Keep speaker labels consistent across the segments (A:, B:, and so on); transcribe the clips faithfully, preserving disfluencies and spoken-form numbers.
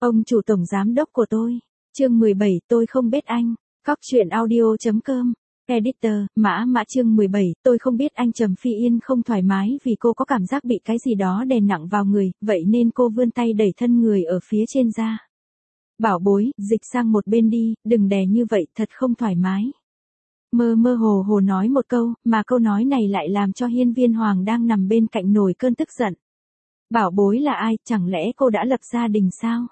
A: Ông chủ tổng giám đốc của tôi. Chương mười bảy, tôi không biết anh. Cóc truyện audio.com. Editor, mã mã chương mười bảy, tôi không biết anh. Trầm Phi Yên không thoải mái vì cô có cảm giác bị cái gì đó đè nặng vào người, vậy nên cô vươn tay đẩy thân người ở phía trên ra. Bảo bối, dịch sang một bên đi, đừng đè như vậy, thật không thoải mái. Mơ mơ hồ hồ nói một câu, mà câu nói này lại làm cho Hiên Viên Hoàng đang nằm bên cạnh nổi cơn tức giận. Bảo bối là ai, chẳng lẽ cô đã lập gia đình sao?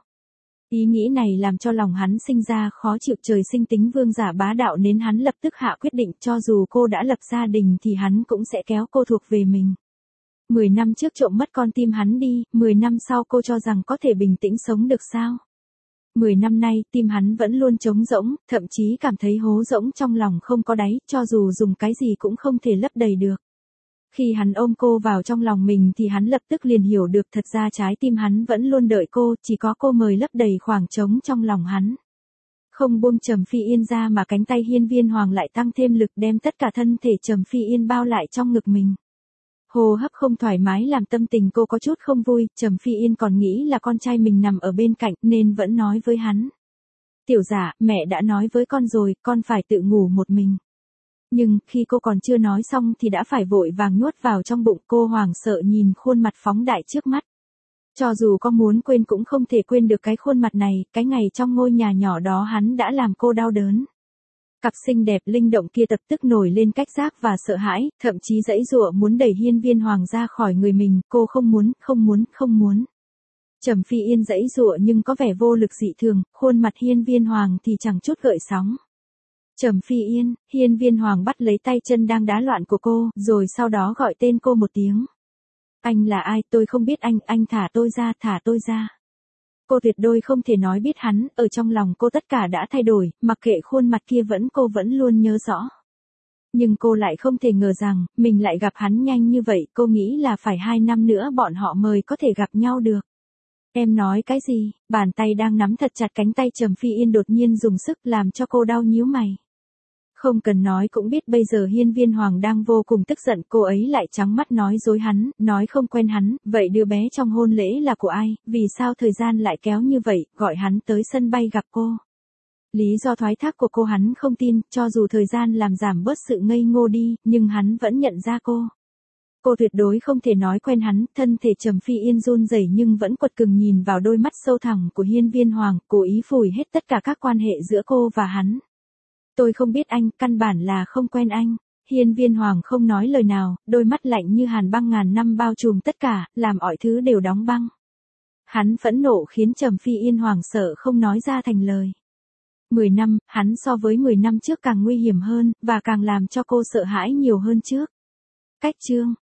A: Ý nghĩ này làm cho lòng hắn sinh ra khó chịu. Trời sinh tính vương giả bá đạo nên hắn lập tức hạ quyết định, cho dù cô đã lập gia đình thì hắn cũng sẽ kéo cô thuộc về mình. Mười năm trước trộm mất con tim hắn đi, mười năm sau cô cho rằng có thể bình tĩnh sống được sao? Mười năm nay, tim hắn vẫn luôn trống rỗng, thậm chí cảm thấy hố rỗng trong lòng không có đáy, cho dù dùng cái gì cũng không thể lấp đầy được. Khi hắn ôm cô vào trong lòng mình thì hắn lập tức liền hiểu được thật ra trái tim hắn vẫn luôn đợi cô, chỉ có cô mời lấp đầy khoảng trống trong lòng hắn. Không buông Trầm Phi Yên ra mà cánh tay Hiên Viên Hoàng lại tăng thêm lực đem tất cả thân thể Trầm Phi Yên bao lại trong ngực mình. Hô hấp không thoải mái làm tâm tình cô có chút không vui, Trầm Phi Yên còn nghĩ là con trai mình nằm ở bên cạnh nên vẫn nói với hắn. Tiểu giả, mẹ đã nói với con rồi, con phải tự ngủ một mình. Nhưng, khi cô còn chưa nói xong thì đã phải vội vàng nuốt vào trong bụng. Cô hoảng sợ nhìn khuôn mặt phóng đại trước mắt. Cho dù có muốn quên cũng không thể quên được cái khuôn mặt này, cái ngày trong ngôi nhà nhỏ đó hắn đã làm cô đau đớn. Cặp xinh đẹp linh động kia lập tức nổi lên cách giác và sợ hãi, thậm chí giãy giụa muốn đẩy Hiên Viên Hoàng ra khỏi người mình. Cô không muốn, không muốn, không muốn. Trầm Phi Yên giãy giụa nhưng có vẻ vô lực dị thường, khuôn mặt Hiên Viên Hoàng thì chẳng chút gợn sóng. Trầm Phi Yên, Hiên Viên Hoàng bắt lấy tay chân đang đá loạn của cô, rồi sau đó gọi tên cô một tiếng. Anh là ai, tôi không biết anh, anh thả tôi ra, thả tôi ra. Cô tuyệt đối không thể nói biết hắn, ở trong lòng cô tất cả đã thay đổi, mặc kệ khuôn mặt kia vẫn cô vẫn luôn nhớ rõ. Nhưng cô lại không thể ngờ rằng, mình lại gặp hắn nhanh như vậy, cô nghĩ là phải hai năm nữa bọn họ mới có thể gặp nhau được. Em nói cái gì? Bàn tay đang nắm thật chặt cánh tay Trầm Phi Yên đột nhiên dùng sức làm cho cô đau nhíu mày. Không cần nói cũng biết bây giờ Hiên Viên Hoàng đang vô cùng tức giận, cô ấy lại trắng mắt nói dối hắn, nói không quen hắn, vậy đứa bé trong hôn lễ là của ai, vì sao thời gian lại kéo như vậy, gọi hắn tới sân bay gặp cô. Lý do thoái thác của cô hắn không tin, cho dù thời gian làm giảm bớt sự ngây ngô đi, nhưng hắn vẫn nhận ra cô. Cô tuyệt đối không thể nói quen hắn, thân thể Trầm Phi Yên run rẩy nhưng vẫn quật cường nhìn vào đôi mắt sâu thẳm của Hiên Viên Hoàng, cố ý phủi hết tất cả các quan hệ giữa cô và hắn. Tôi không biết anh, căn bản là không quen anh. Hiên Viên Hoàng không nói lời nào, đôi mắt lạnh như hàn băng ngàn năm bao trùm tất cả, làm mọi thứ đều đóng băng. Hắn phẫn nộ khiến Trầm Phi Yên hoảng sợ không nói ra thành lời. Mười năm, hắn so với mười năm trước càng nguy hiểm hơn, và càng làm cho cô sợ hãi nhiều hơn trước. Cách chương.